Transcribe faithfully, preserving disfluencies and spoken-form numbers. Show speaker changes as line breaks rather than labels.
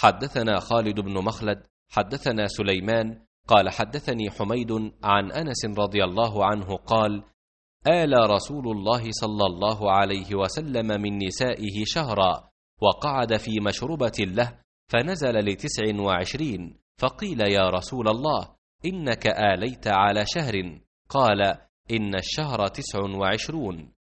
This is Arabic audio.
حدثنا خالد بن مخلد حدثنا سليمان قال حدثني حميد عن أنس رضي الله عنه قال: آل رسول الله صلى الله عليه وسلم من نسائه شهرا، وقعد في مشربة له فنزل لتسع وعشرين، فقيل: يا رسول الله إنك آليت على شهر. قال: إن الشهر تسع وعشرون.